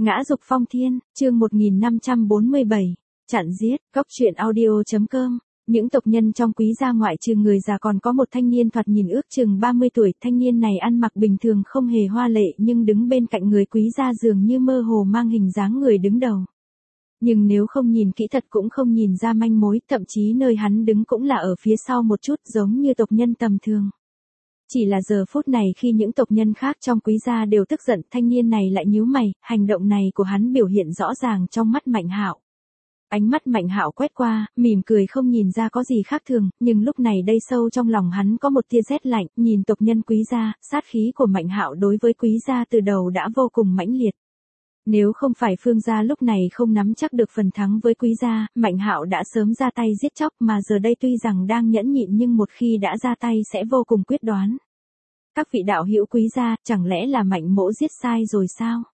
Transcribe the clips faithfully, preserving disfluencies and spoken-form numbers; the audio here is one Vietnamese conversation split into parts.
Ngã dục phong thiên, chương một nghìn năm trăm bốn mươi bảy, chặn giết, góc truyện audio.com. Những tộc nhân trong quý gia ngoại trừ người già còn có một thanh niên thoạt nhìn ước chừng ba mươi tuổi. Thanh niên này ăn mặc bình thường không hề hoa lệ, nhưng đứng bên cạnh người quý gia dường như mơ hồ mang hình dáng người đứng đầu. Nhưng nếu không nhìn kỹ thật cũng không nhìn ra manh mối, thậm chí nơi hắn đứng cũng là ở phía sau một chút, giống như tộc nhân tầm thường. Chỉ là giờ phút này khi những tộc nhân khác trong quý gia đều tức giận, thanh niên này lại nhíu mày. Hành động này của hắn biểu hiện rõ ràng trong mắt Mạnh Hạo. Ánh mắt Mạnh Hạo quét qua, mỉm cười không nhìn ra có gì khác thường, nhưng lúc này đây sâu trong lòng hắn có một tia rét lạnh. Nhìn tộc nhân quý gia, sát khí của Mạnh Hạo đối với quý gia từ đầu đã vô cùng mãnh liệt. Nếu không phải Phương gia lúc này không nắm chắc được phần thắng với quý gia, Mạnh Hạo đã sớm ra tay giết chóc, mà giờ đây tuy rằng đang nhẫn nhịn nhưng một khi đã ra tay sẽ vô cùng quyết đoán. Các vị đạo hữu quý gia, chẳng lẽ là Mạnh mỗ giết sai rồi sao?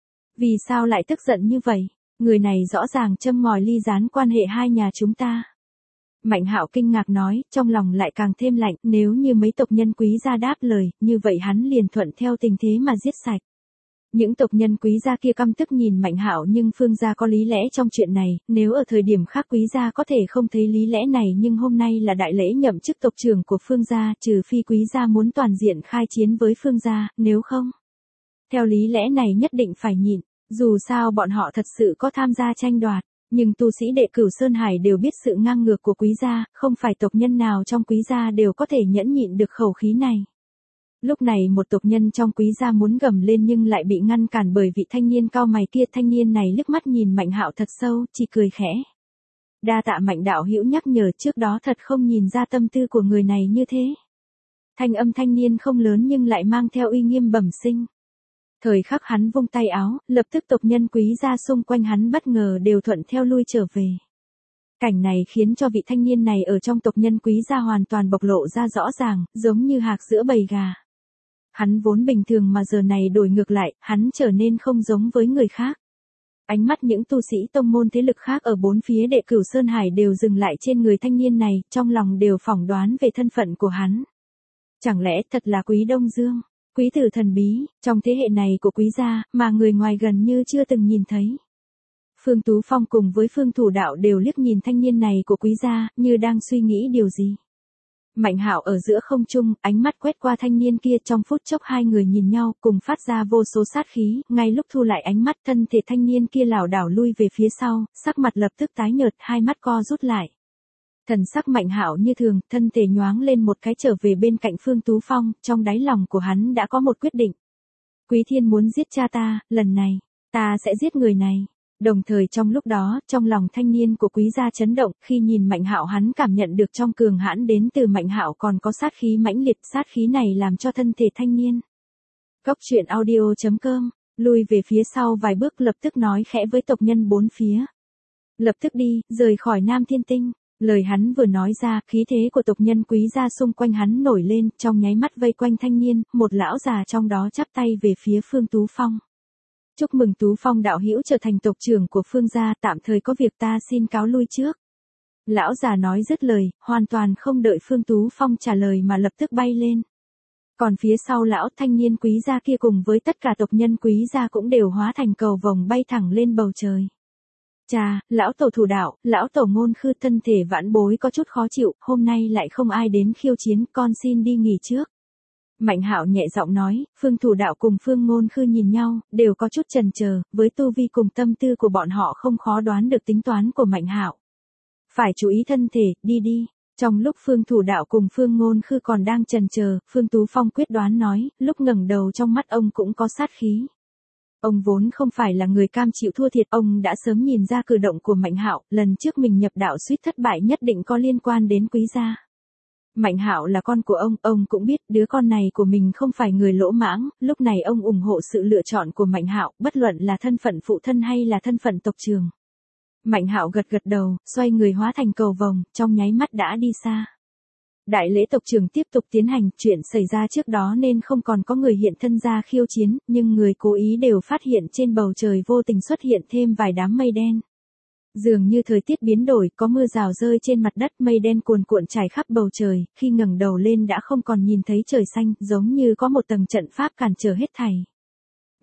Vì sao lại tức giận như vậy? Người này rõ ràng châm ngòi ly gián quan hệ hai nhà chúng ta. Mạnh Hạo kinh ngạc nói, trong lòng lại càng thêm lạnh, nếu như mấy tộc nhân quý gia đáp lời, như vậy hắn liền thuận theo tình thế mà giết sạch. Những tộc nhân quý gia kia căm tức nhìn Mạnh Hạo, nhưng Phương gia có lý lẽ trong chuyện này, nếu ở thời điểm khác quý gia có thể không thấy lý lẽ này, nhưng hôm nay là đại lễ nhậm chức tộc trưởng của Phương gia, trừ phi quý gia muốn toàn diện khai chiến với Phương gia, nếu không, theo lý lẽ này nhất định phải nhịn, dù sao bọn họ thật sự có tham gia tranh đoạt, nhưng tu sĩ đệ Cửu Sơn Hải đều biết sự ngang ngược của quý gia, không phải tộc nhân nào trong quý gia đều có thể nhẫn nhịn được khẩu khí này. Lúc này một tộc nhân trong quý gia muốn gầm lên nhưng lại bị ngăn cản bởi vị thanh niên cao mày kia. Thanh niên này liếc mắt nhìn Mạnh Hạo thật sâu, chỉ cười khẽ. Đa tạ Mạnh đạo hữu nhắc nhở, trước đó thật không nhìn ra tâm tư của người này như thế. Thanh âm thanh niên không lớn nhưng lại mang theo uy nghiêm bẩm sinh. Thời khắc hắn vung tay áo, lập tức tộc nhân quý gia xung quanh hắn bất ngờ đều thuận theo lui trở về. Cảnh này khiến cho vị thanh niên này ở trong tộc nhân quý gia hoàn toàn bộc lộ ra rõ ràng, giống như hạc giữa bầy gà. Hắn vốn bình thường mà giờ này đổi ngược lại, hắn trở nên không giống với người khác. Ánh mắt những tu sĩ tông môn thế lực khác ở bốn phía đệ Cửu Sơn Hải đều dừng lại trên người thanh niên này, trong lòng đều phỏng đoán về thân phận của hắn. Chẳng lẽ thật là Quý Đông Dương, quý tử thần bí, trong thế hệ này của quý gia, mà người ngoài gần như chưa từng nhìn thấy. Phương Tú Phong cùng với Phương Thủ Đạo đều liếc nhìn thanh niên này của quý gia, như đang suy nghĩ điều gì. Mạnh Hạo ở giữa không trung, ánh mắt quét qua thanh niên kia, trong phút chốc hai người nhìn nhau, cùng phát ra vô số sát khí, ngay lúc thu lại ánh mắt, thân thể thanh niên kia lảo đảo lui về phía sau, sắc mặt lập tức tái nhợt, hai mắt co rút lại. Thần sắc Mạnh Hạo như thường, thân thể nhoáng lên một cái trở về bên cạnh Phương Tú Phong, trong đáy lòng của hắn đã có một quyết định. Quý Thiên muốn giết cha ta, lần này, ta sẽ giết người này. Đồng thời trong lúc đó, trong lòng thanh niên của quý gia chấn động, khi nhìn Mạnh Hạo hắn cảm nhận được trong cường hãn đến từ Mạnh Hạo còn có sát khí mãnh liệt, sát khí này làm cho thân thể thanh niên. Góc truyện audio.com, lui về phía sau vài bước, lập tức nói khẽ với tộc nhân bốn phía. Lập tức đi, rời khỏi Nam Thiên Tinh. Lời hắn vừa nói ra, khí thế của tộc nhân quý gia xung quanh hắn nổi lên, trong nháy mắt vây quanh thanh niên, một lão già trong đó chắp tay về phía Phương Tú Phong. Chúc mừng Tú Phong đạo hữu trở thành tộc trưởng của Phương gia, tạm thời có việc ta xin cáo lui trước. Lão già nói dứt lời, hoàn toàn không đợi Phương Tú Phong trả lời mà lập tức bay lên. Còn phía sau lão thanh niên quý gia kia cùng với tất cả tộc nhân quý gia cũng đều hóa thành cầu vồng bay thẳng lên bầu trời. Chà, lão tổ Thủ Đạo, lão tổ Ngôn Khư, thân thể vãn bối có chút khó chịu, hôm nay lại không ai đến khiêu chiến, con xin đi nghỉ trước. Mạnh Hạo nhẹ giọng nói. Phương Thủ Đạo cùng Phương Ngôn Khư nhìn nhau, đều có chút chần chờ, với tu vi cùng tâm tư của bọn họ không khó đoán được tính toán của Mạnh Hạo. Phải chú ý thân thể, đi đi. Trong lúc Phương Thủ Đạo cùng Phương Ngôn Khư còn đang chần chờ, Phương Tú Phong quyết đoán nói, lúc ngẩng đầu trong mắt ông cũng có sát khí. Ông vốn không phải là người cam chịu thua thiệt, ông đã sớm nhìn ra cử động của Mạnh Hạo, lần trước mình nhập đạo suýt thất bại nhất định có liên quan đến quý gia. Mạnh Hạo là con của ông, ông cũng biết đứa con này của mình không phải người lỗ mãng, lúc này ông ủng hộ sự lựa chọn của Mạnh Hạo, bất luận là thân phận phụ thân hay là thân phận tộc trưởng. Mạnh Hạo gật gật đầu, xoay người hóa thành cầu vồng, trong nháy mắt đã đi xa. Đại lễ tộc trưởng tiếp tục tiến hành, chuyện xảy ra trước đó nên không còn có người hiện thân ra khiêu chiến, nhưng người cố ý đều phát hiện trên bầu trời vô tình xuất hiện thêm vài đám mây đen. Dường như thời tiết biến đổi, có mưa rào rơi trên mặt đất, mây đen cuồn cuộn trải khắp bầu trời, khi ngẩng đầu lên đã không còn nhìn thấy trời xanh, giống như có một tầng trận pháp cản trở hết thảy.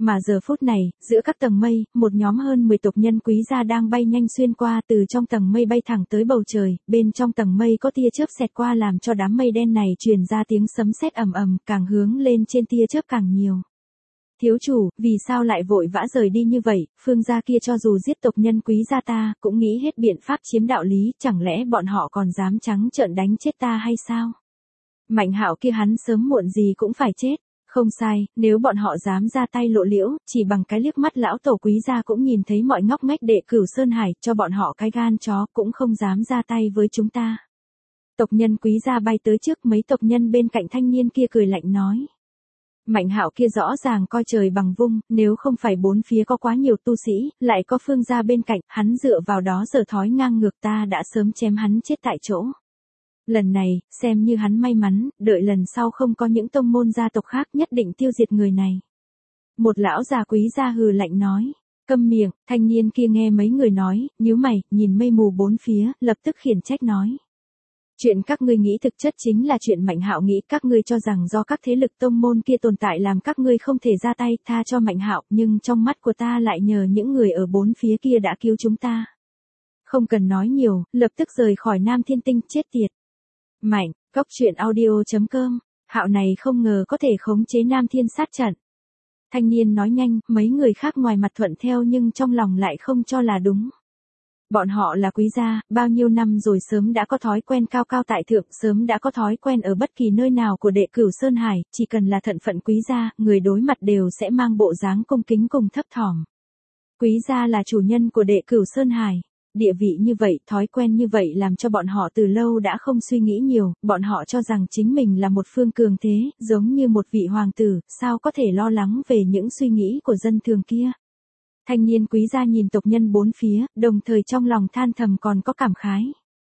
Mà giờ phút này, giữa các tầng mây, một nhóm hơn mười tộc nhân quý gia đang bay nhanh xuyên qua từ trong tầng mây bay thẳng tới bầu trời, bên trong tầng mây có tia chớp xẹt qua làm cho đám mây đen này truyền ra tiếng sấm sét ầm ầm, càng hướng lên trên tia chớp càng nhiều. Thiếu chủ, vì sao lại vội vã rời đi như vậy, phương gia kia cho dù giết tộc nhân quý gia ta, cũng nghĩ hết biện pháp chiếm đạo lý, chẳng lẽ bọn họ còn dám trắng trợn đánh chết ta hay sao? Mạnh hạo kia hắn sớm muộn gì cũng phải chết. Không sai, nếu bọn họ dám ra tay lộ liễu, chỉ bằng cái liếc mắt lão tổ quý gia cũng nhìn thấy mọi ngóc ngách đệ Cửu Sơn Hải, cho bọn họ cái gan chó cũng không dám ra tay với chúng ta. Tộc nhân quý gia bay tới trước, mấy tộc nhân bên cạnh thanh niên kia cười lạnh nói. Mạnh hạo kia rõ ràng coi trời bằng vung, nếu không phải bốn phía có quá nhiều tu sĩ, lại có phương gia bên cạnh, hắn dựa vào đó giờ thói ngang ngược ta đã sớm chém hắn chết tại chỗ. Lần này, xem như hắn may mắn, đợi lần sau không có những tông môn gia tộc khác nhất định tiêu diệt người này. Một lão già quý gia hừ lạnh nói. Câm miệng, thanh niên kia nghe mấy người nói, nhíu mày, nhìn mây mù bốn phía, lập tức khiển trách nói. Chuyện các ngươi nghĩ thực chất chính là chuyện Mạnh Hạo nghĩ, các ngươi cho rằng do các thế lực tông môn kia tồn tại làm các ngươi không thể ra tay tha cho Mạnh Hạo, nhưng trong mắt của ta lại nhờ những người ở bốn phía kia đã cứu chúng ta. Không cần nói nhiều, lập tức rời khỏi Nam Thiên Tinh, chết tiệt. Mạnh, cốc truyện audio chấm com, Hạo này không ngờ có thể khống chế Nam Thiên sát trận. Thanh niên nói nhanh, mấy người khác ngoài mặt thuận theo nhưng trong lòng lại không cho là đúng. Bọn họ là quý gia, bao nhiêu năm rồi sớm đã có thói quen cao cao tại thượng, sớm đã có thói quen ở bất kỳ nơi nào của đệ Cửu Sơn Hải, chỉ cần là thận phận quý gia, người đối mặt đều sẽ mang bộ dáng cung kính cùng thấp thỏm. Quý gia là chủ nhân của đệ Cửu Sơn Hải. Địa vị như vậy, thói quen như vậy làm cho bọn họ từ lâu đã không suy nghĩ nhiều, bọn họ cho rằng chính mình là một phương cường thế, giống như một vị hoàng tử, sao có thể lo lắng về những suy nghĩ của dân thường kia. Thanh niên quý gia nhìn tộc nhân bốn phía, đồng thời trong lòng than thầm còn có cảm khái.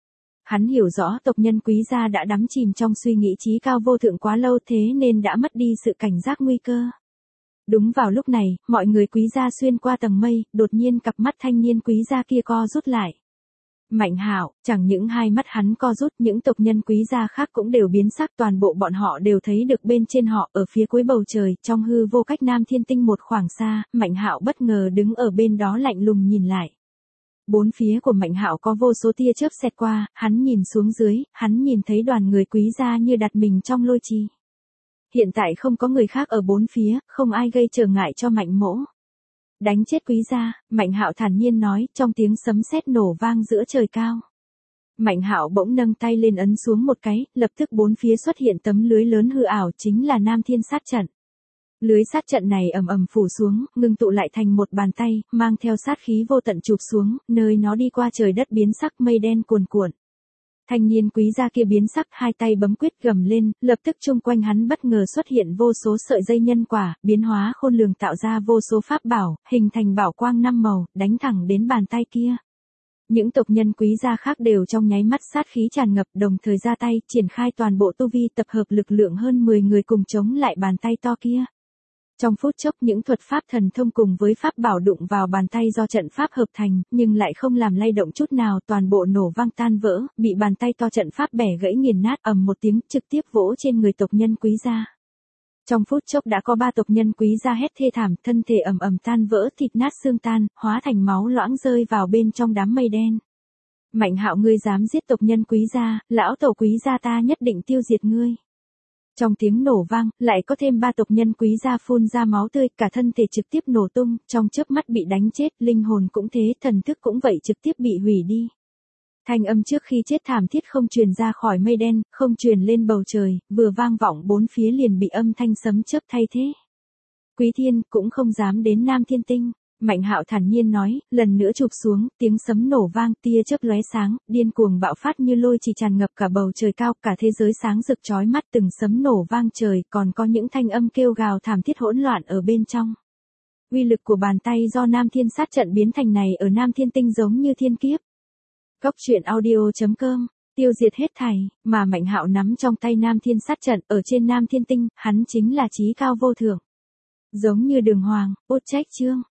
Hắn hiểu rõ tộc nhân quý gia đã đắm chìm trong suy nghĩ trí cao vô thượng quá lâu thế nên đã mất đi sự cảnh giác nguy cơ. Đúng vào lúc này, mọi người quý gia xuyên qua tầng mây, đột nhiên cặp mắt thanh niên quý gia kia co rút lại. Mạnh Hạo, chẳng những hai mắt hắn co rút, những tộc nhân quý gia khác cũng đều biến sắc, toàn bộ bọn họ đều thấy được bên trên họ, ở phía cuối bầu trời, trong hư vô cách Nam Thiên Tinh một khoảng xa, Mạnh Hạo bất ngờ đứng ở bên đó lạnh lùng nhìn lại. Bốn phía của Mạnh Hạo có vô số tia chớp xẹt qua, hắn nhìn xuống dưới, hắn nhìn thấy đoàn người quý gia như đặt mình trong lôi chi. Hiện tại không có người khác ở bốn phía, không ai gây trở ngại cho Mạnh mỗ. Đánh chết quý gia, Mạnh Hạo thản nhiên nói, trong tiếng sấm sét nổ vang giữa trời cao. Mạnh Hạo bỗng nâng tay lên ấn xuống một cái, lập tức bốn phía xuất hiện tấm lưới lớn hư ảo chính là Nam Thiên sát trận. Lưới sát trận này ầm ầm phủ xuống, ngưng tụ lại thành một bàn tay, mang theo sát khí vô tận chụp xuống, nơi nó đi qua trời đất biến sắc mây đen cuồn cuộn. Thanh niên quý gia kia biến sắc, hai tay bấm quyết gầm lên, lập tức chung quanh hắn bất ngờ xuất hiện vô số sợi dây nhân quả, biến hóa khôn lường tạo ra vô số pháp bảo, hình thành bảo quang năm màu, đánh thẳng đến bàn tay kia. Những tộc nhân quý gia khác đều trong nháy mắt sát khí tràn ngập, đồng thời ra tay, triển khai toàn bộ tu vi, tập hợp lực lượng hơn mười người cùng chống lại bàn tay to kia. Trong phút chốc những thuật pháp thần thông cùng với pháp bảo đụng vào bàn tay do trận pháp hợp thành, nhưng lại không làm lay động chút nào, toàn bộ nổ vang tan vỡ, bị bàn tay to trận pháp bẻ gãy nghiền nát, ầm một tiếng, trực tiếp vỗ trên người tộc nhân quý gia. Trong phút chốc đã có ba tộc nhân quý gia hét thê thảm, thân thể ầm ầm tan vỡ, thịt nát xương tan, hóa thành máu loãng rơi vào bên trong đám mây đen. Mạnh Hạo, ngươi dám giết tộc nhân quý gia, lão tổ quý gia ta nhất định tiêu diệt ngươi. Trong tiếng nổ vang, lại có thêm ba tộc nhân quý gia phun ra máu tươi, cả thân thể trực tiếp nổ tung, trong chớp mắt bị đánh chết, linh hồn cũng thế, thần thức cũng vậy trực tiếp bị hủy đi. Thanh âm trước khi chết thảm thiết không truyền ra khỏi mây đen, không truyền lên bầu trời, vừa vang vọng bốn phía liền bị âm thanh sấm chớp thay thế. Quý Thiên cũng không dám đến Nam Thiên Tinh. Mạnh Hạo thản nhiên nói, lần nữa chụp xuống, tiếng sấm nổ vang, tia chớp lóe sáng, điên cuồng bạo phát như lôi chỉ tràn ngập cả bầu trời cao, cả thế giới sáng rực chói mắt, từng sấm nổ vang trời, còn có những thanh âm kêu gào thảm thiết hỗn loạn ở bên trong. Uy lực của bàn tay do Nam Thiên sát trận biến thành này ở Nam Thiên Tinh giống như thiên kiếp. Cốc truyện audio chấm com, tiêu diệt hết thảy, mà Mạnh Hạo nắm trong tay Nam Thiên sát trận, ở trên Nam Thiên Tinh, hắn chính là chí cao vô thượng. Giống như Đường Hoàng, Út Trách Chương.